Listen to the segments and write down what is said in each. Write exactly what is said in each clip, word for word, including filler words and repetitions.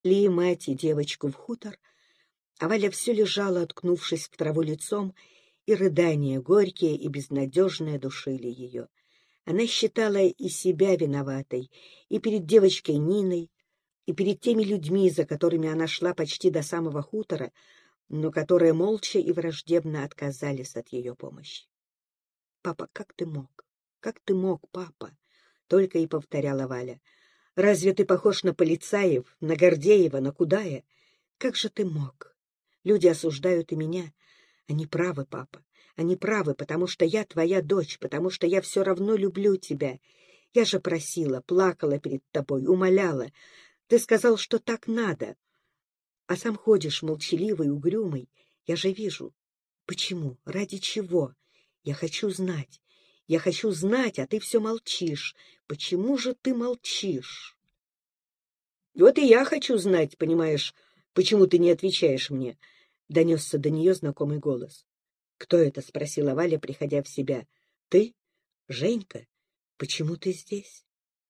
Ли мать и девочку в хутор, а Валя все лежала, откнувшись в траву лицом, и рыдания горькие и безнадежные душили ее. Она считала и себя виноватой, и перед девочкой Ниной, и перед теми людьми, за которыми она шла почти до самого хутора, но которые молча и враждебно отказались от ее помощи. «Папа, как ты мог? Как ты мог, папа?» — только и повторяла Валя. «Разве ты похож на Полицаев, на Гордеева, на Кудая? Как же ты мог? Люди осуждают и меня. Они правы, папа. Они правы, потому что я твоя дочь, потому что я все равно люблю тебя. Я же просила, плакала перед тобой, умоляла. Ты сказал, что так надо. А сам ходишь молчаливый, угрюмый. Я же вижу. Почему? Ради чего? Я хочу знать. Я хочу знать, а ты все молчишь. Почему же ты молчишь?» «Вот и я хочу знать, понимаешь, почему ты не отвечаешь мне?» — донесся до нее знакомый голос. «Кто это?» — спросила Валя, приходя в себя. «Ты? Женька? Почему ты здесь?»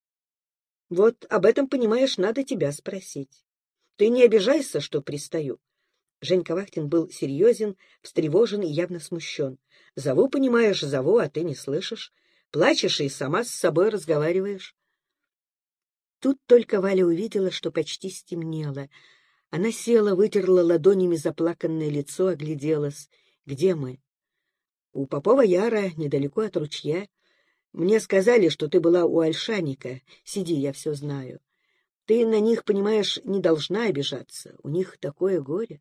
«Вот об этом, понимаешь, надо тебя спросить. Ты не обижайся, что пристаю». Женька Вахтин был серьезен, встревожен и явно смущен. «Зову, понимаешь, зову, а ты не слышишь. Плачешь и сама с собой разговариваешь». Тут только Валя увидела, что почти стемнело. Она села, вытерла ладонями заплаканное лицо, огляделась. «Где мы?» «У Попова Яра, недалеко от ручья. Мне сказали, что ты была у Ольшаника. Сиди, я все знаю. Ты на них, понимаешь, не должна обижаться. У них такое горе».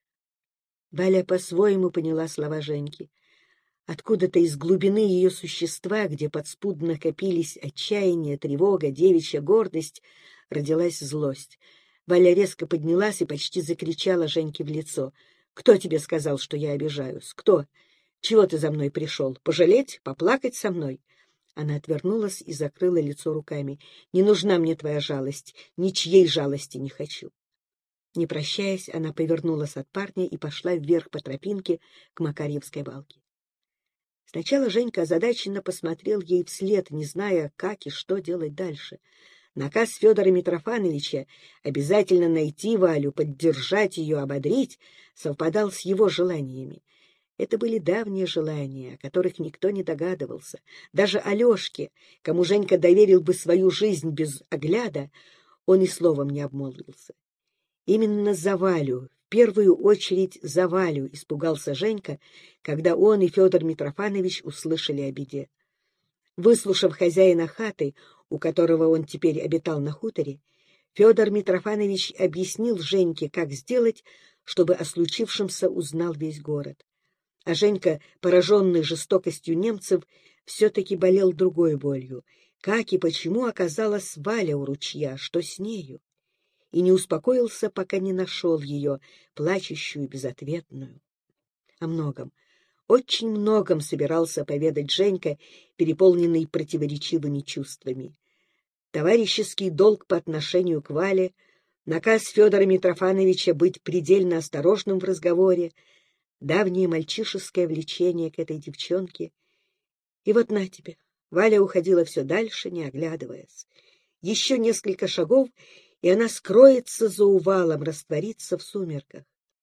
Валя по-своему поняла слова Женьки. Откуда-то из глубины ее существа, где подспудно копились отчаяние, тревога, девичья гордость, родилась злость. Валя резко поднялась и почти закричала Женьке в лицо. «Кто тебе сказал, что я обижаюсь? Кто? Чего ты за мной пришел? Пожалеть? Поплакать со мной?» Она отвернулась и закрыла лицо руками. «Не нужна мне твоя жалость. Ничьей жалости не хочу». Не прощаясь, она повернулась от парня и пошла вверх по тропинке к Макарьевской балке. Сначала Женька озадаченно посмотрел ей вслед, не зная, как и что делать дальше. Наказ Федора Митрофановича обязательно найти Валю, поддержать ее, ободрить, совпадал с его желаниями. Это были давние желания, о которых никто не догадывался. Даже Алешке, кому Женька доверил бы свою жизнь без огляда, он и словом не обмолвился. Именно за Валю, в первую очередь за Валю, испугался Женька, когда он и Федор Митрофанович услышали о беде. Выслушав хозяина хаты, у которого он теперь обитал на хуторе, Федор Митрофанович объяснил Женьке, как сделать, чтобы о случившемся узнал весь город. А Женька, пораженный жестокостью немцев, все-таки болел другой болью. Как и почему оказалась Валя у ручья, что с нею? И не успокоился, пока не нашел ее, плачущую, безответную. О многом, очень многом собирался поведать Женька, переполненный противоречивыми чувствами. Товарищеский долг по отношению к Вале, наказ Федора Митрофановича быть предельно осторожным в разговоре, давнее мальчишеское влечение к этой девчонке. И вот на тебе, Валя уходила все дальше, не оглядываясь. Еще несколько шагов, и она скроется за увалом, растворится в сумерках.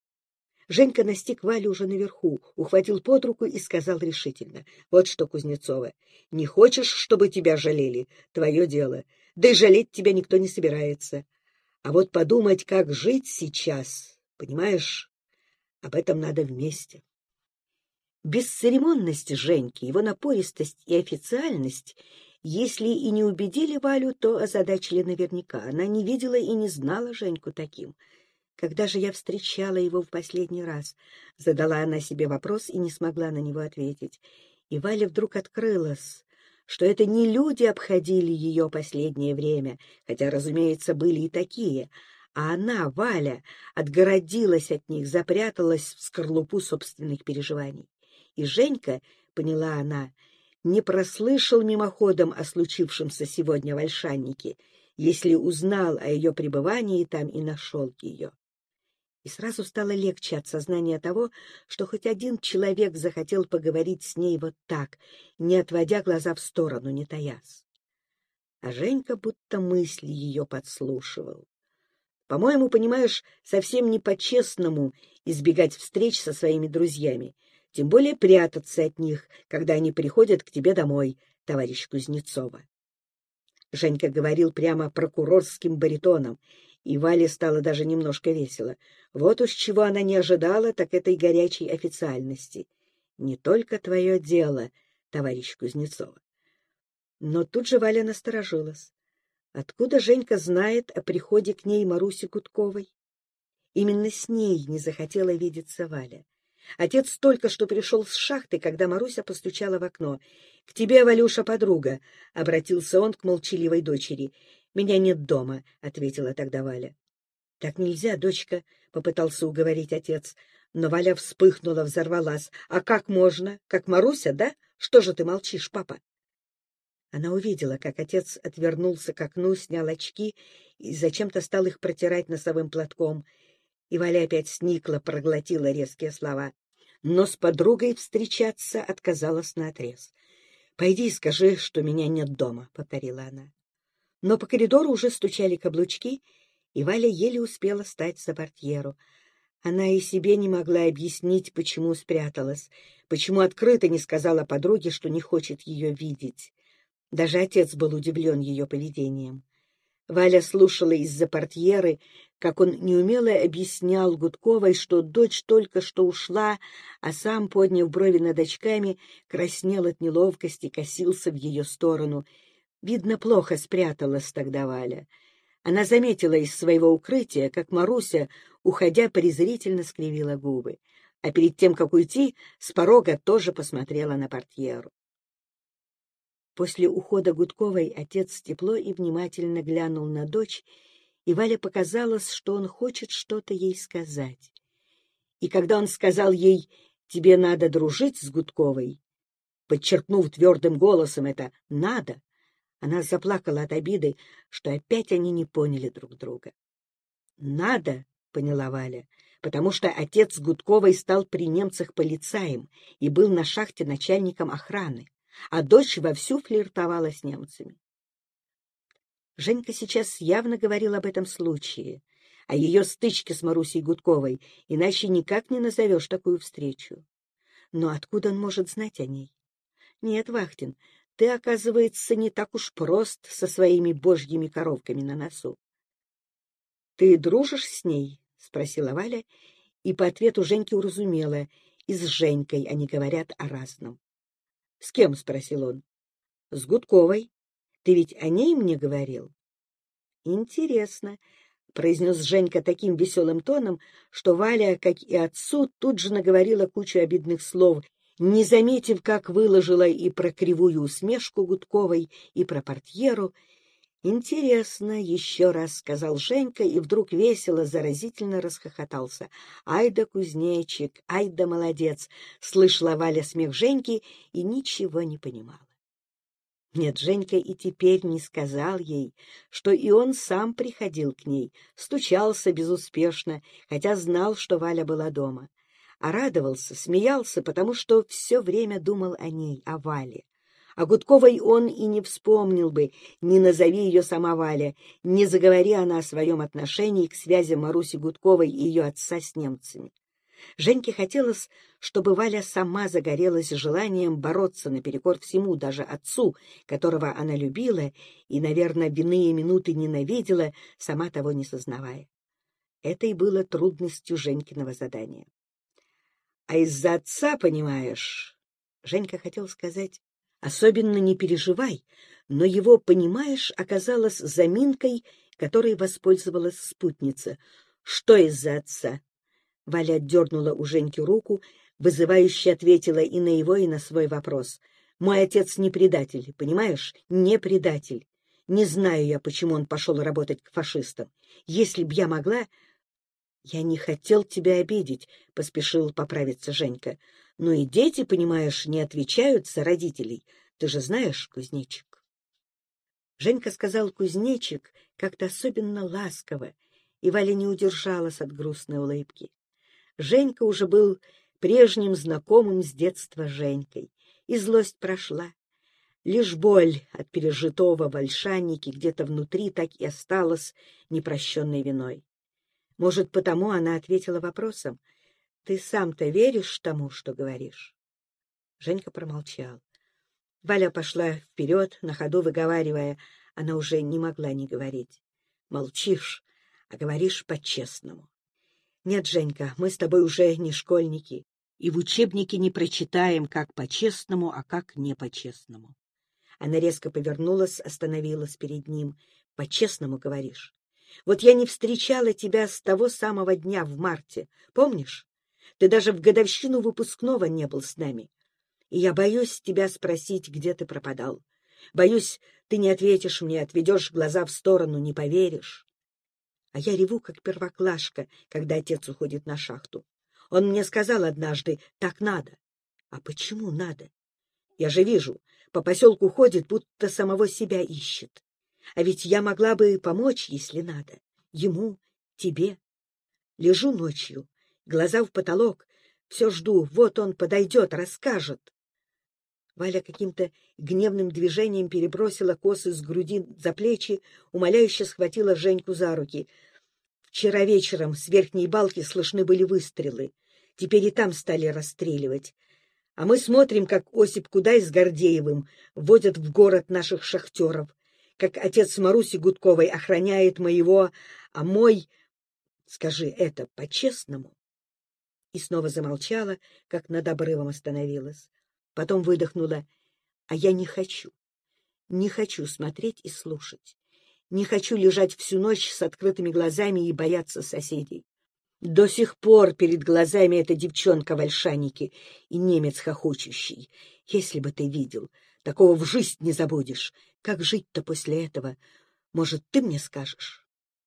Женька настиг Валю уже наверху, ухватил под руку и сказал решительно: «Вот что, Кузнецова, не хочешь, чтобы тебя жалели? Твое дело. Да и жалеть тебя никто не собирается. А вот подумать, как жить сейчас, понимаешь, об этом надо вместе». Бесцеремонность Женьки, его напористость и официальность, если и не убедили Валю, то озадачили наверняка. Она не видела и не знала Женьку таким. «Когда же я встречала его в последний раз?» — задала она себе вопрос и не смогла на него ответить. И Валя вдруг открылась, что это не люди обходили ее последнее время, хотя, разумеется, были и такие, а она, Валя, отгородилась от них, запряталась в скорлупу собственных переживаний. И Женька, поняла она, не прослышал мимоходом о случившемся сегодня в Ольшаннике, если узнал о ее пребывании там и нашел ее. И сразу стало легче от сознания того, что хоть один человек захотел поговорить с ней вот так, не отводя глаза в сторону, не таясь. А Женька будто мысли ее подслушивал. По-моему, понимаешь, совсем не по-честному избегать встреч со своими друзьями, тем более прятаться от них, когда они приходят к тебе домой, товарищ Кузнецова. Женька говорил прямо прокурорским баритоном, и Вале стало даже немножко весело. Вот уж чего она не ожидала, так этой горячей официальности. Не только твое дело, товарищ Кузнецова. Но тут же Валя насторожилась. Откуда Женька знает о приходе к ней Маруси Гудковой? Именно с ней не захотела видеться Валя. Отец только что пришел с шахты, когда Маруся постучала в окно. — К тебе, Валюша, подруга, — обратился он к молчаливой дочери. — Меня нет дома, — ответила тогда Валя. — Так нельзя, дочка, — попытался уговорить отец. Но Валя вспыхнула, взорвалась. — А как можно? Как Маруся, да? Что же ты молчишь, папа? Она увидела, как отец отвернулся к окну, снял очки и зачем-то стал их протирать носовым платком. И Валя опять сникла, проглотила резкие слова. Но с подругой встречаться отказалась наотрез. — Пойди и скажи, что меня нет дома, — повторила она. Но по коридору уже стучали каблучки, и Валя еле успела встать за портьеру. Она и себе не могла объяснить, почему спряталась, почему открыто не сказала подруге, что не хочет ее видеть. Даже отец был удивлен ее поведением. Валя слушала из-за портьеры, как он неумело объяснял Гудковой, что дочь только что ушла, а сам, подняв брови над очками, краснел от неловкости, косился в ее сторону. Видно, плохо спряталась тогда Валя. Она заметила из своего укрытия, как Маруся, уходя, презрительно скривила губы, а перед тем, как уйти, с порога тоже посмотрела на портьеру. После ухода Гудковой отец тепло и внимательно глянул на дочь, и Вале показалось, что он хочет что-то ей сказать. И когда он сказал ей «тебе надо дружить с Гудковой», подчеркнув твердым голосом это «надо», она заплакала от обиды, что опять они не поняли друг друга. «Надо», — поняла Валя, потому что отец Гудковой стал при немцах полицаем и был на шахте начальником охраны, а дочь вовсю флиртовала с немцами. Женька сейчас явно говорил об этом случае, о ее стычке с Марусей Гудковой, иначе никак не назовешь такую встречу. Но откуда он может знать о ней? Нет, Вахтин, ты, оказывается, не так уж прост со своими божьими коровками на носу. — Ты дружишь с ней? — спросила Валя, и по ответу Женьки уразумела, и с Женькой они говорят о разном. — С кем? — спросил он. — С Гудковой. Ты ведь о ней мне говорил? — Интересно, — произнес Женька таким веселым тоном, что Валя, как и отцу, тут же наговорила кучу обидных слов, не заметив, как выложила и про кривую усмешку Гудковой, и про портьеру. — Интересно, — еще раз сказал Женька, и вдруг весело, заразительно расхохотался. — Ай да кузнечик, ай да молодец! — слышала Валя смех Женьки и ничего не понимала. Нет, Женька и теперь не сказал ей, что и он сам приходил к ней, стучался безуспешно, хотя знал, что Валя была дома. А радовался, смеялся, потому что все время думал о ней, о Вале. О Гудковой он и не вспомнил бы, не назови ее сама Валя, не заговори она о своем отношении к связи Маруси Гудковой и ее отца с немцами. Женьке хотелось, чтобы Валя сама загорелась желанием бороться наперекор всему, даже отцу, которого она любила и, наверное, в иные минуты ненавидела, сама того не сознавая. Это и было трудностью Женькиного задания. — А из-за отца, понимаешь, — Женька хотел сказать, — особенно не переживай, но его, понимаешь, оказалось заминкой, которой воспользовалась спутница. — Что из-за отца? Валя отдернула у Женьки руку, вызывающе ответила и на его, и на свой вопрос. — Мой отец не предатель, понимаешь, не предатель. Не знаю я, почему он пошел работать к фашистам. Если б я могла... — Я не хотел тебя обидеть, — поспешил поправиться Женька. — Ну и дети, понимаешь, не отвечают за родителей. Ты же знаешь, кузнечик. Женька сказал «кузнечик» как-то особенно ласково, и Валя не удержалась от грустной улыбки. Женька уже был прежним знакомым с детства Женькой, и злость прошла. Лишь боль от пережитого в Ольшаннике где-то внутри так и осталась непрощенной виной. Может, потому она ответила вопросом: «Ты сам-то веришь тому, что говоришь?» Женька промолчал. Валя пошла вперед, на ходу выговаривая. Она уже не могла не говорить. «Молчишь, а говоришь по-честному». «Нет, Женька, мы с тобой уже не школьники, и в учебнике не прочитаем, как по-честному, а как не по-честному». Она резко повернулась, остановилась перед ним. «По-честному говоришь? Вот я не встречала тебя с того самого дня в марте, помнишь? Ты даже в годовщину выпускного не был с нами. И я боюсь тебя спросить, где ты пропадал. Боюсь, ты не ответишь мне, отведешь глаза в сторону, не поверишь. А я реву, как первоклашка, когда отец уходит на шахту. Он мне сказал однажды: так надо. А почему надо? Я же вижу, по поселку ходит, будто самого себя ищет. А ведь я могла бы помочь, если надо. Ему, тебе. Лежу ночью, глаза в потолок, все жду, вот он подойдет, расскажет. Валя каким-то гневным движением перебросила косы с груди за плечи, умоляюще схватила Женьку за руки. Вчера вечером с верхней балки слышны были выстрелы. Теперь и там стали расстреливать. А мы смотрим, как Осип Кудай с Гордеевым вводят в город наших шахтеров, как отец Маруси Гудковой охраняет моего, а мой... Скажи это по-честному. И снова замолчала, как над обрывом остановилась. Потом выдохнула: а я не хочу. Не хочу смотреть и слушать. Не хочу лежать всю ночь с открытыми глазами и бояться соседей. До сих пор перед глазами эта девчонка в ольшанике и немец хохочущий. Если бы ты видел, такого в жизнь не забудешь. Как жить-то после этого? Может, ты мне скажешь?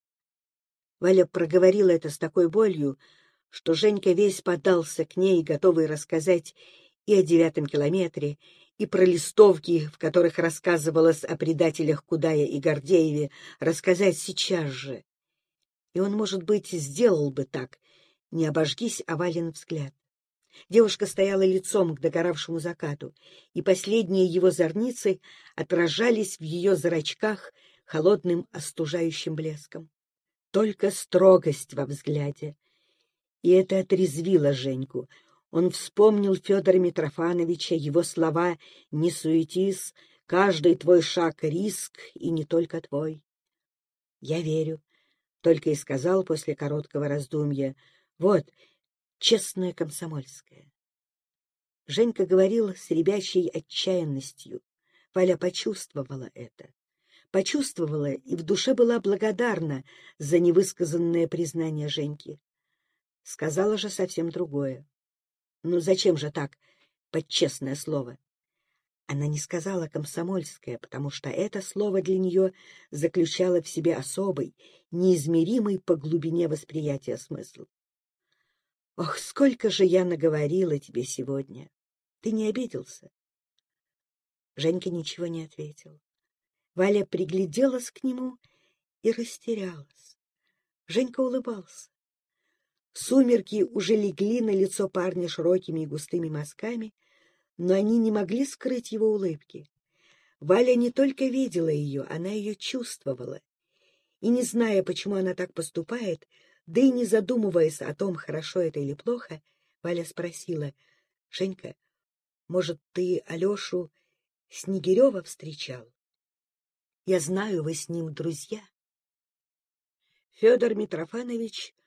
Валя проговорила это с такой болью, что Женька весь подался к ней, готовый рассказать и о девятом километре, и про листовки, в которых рассказывалось о предателях Кудая и Гордееве, рассказать сейчас же. И он, может быть, сделал бы так, не обожгись о Валин взгляд. Девушка стояла лицом к догоравшему закату, и последние его зорницы отражались в ее зрачках холодным остужающим блеском. Только строгость во взгляде. И это отрезвило Женьку. Он вспомнил Федора Митрофановича, его слова «Не суетись, каждый твой шаг — риск, и не только твой». «Я верю», — только и сказал после короткого раздумья. «Вот, честная комсомольская». Женька говорил с ребячей отчаянностью. Валя почувствовала это. Почувствовала и в душе была благодарна за невысказанное признание Женьки. Сказала же совсем другое. Ну зачем же так, под честное слово? Она не сказала комсомольское, потому что это слово для нее заключало в себе особый, неизмеримый по глубине восприятия смысл. «Ох, сколько же я наговорила тебе сегодня! Ты не обиделся?» Женька ничего не ответил. Валя пригляделась к нему и растерялась. Женька улыбался. Сумерки уже легли на лицо парня широкими и густыми мазками, но они не могли скрыть его улыбки. Валя не только видела ее, она ее чувствовала. И, не зная, почему она так поступает, да и не задумываясь о том, хорошо это или плохо, Валя спросила: «Женька, может, ты Алешу Снегирева встречал? Я знаю, вы с ним друзья». Федор Митрофанович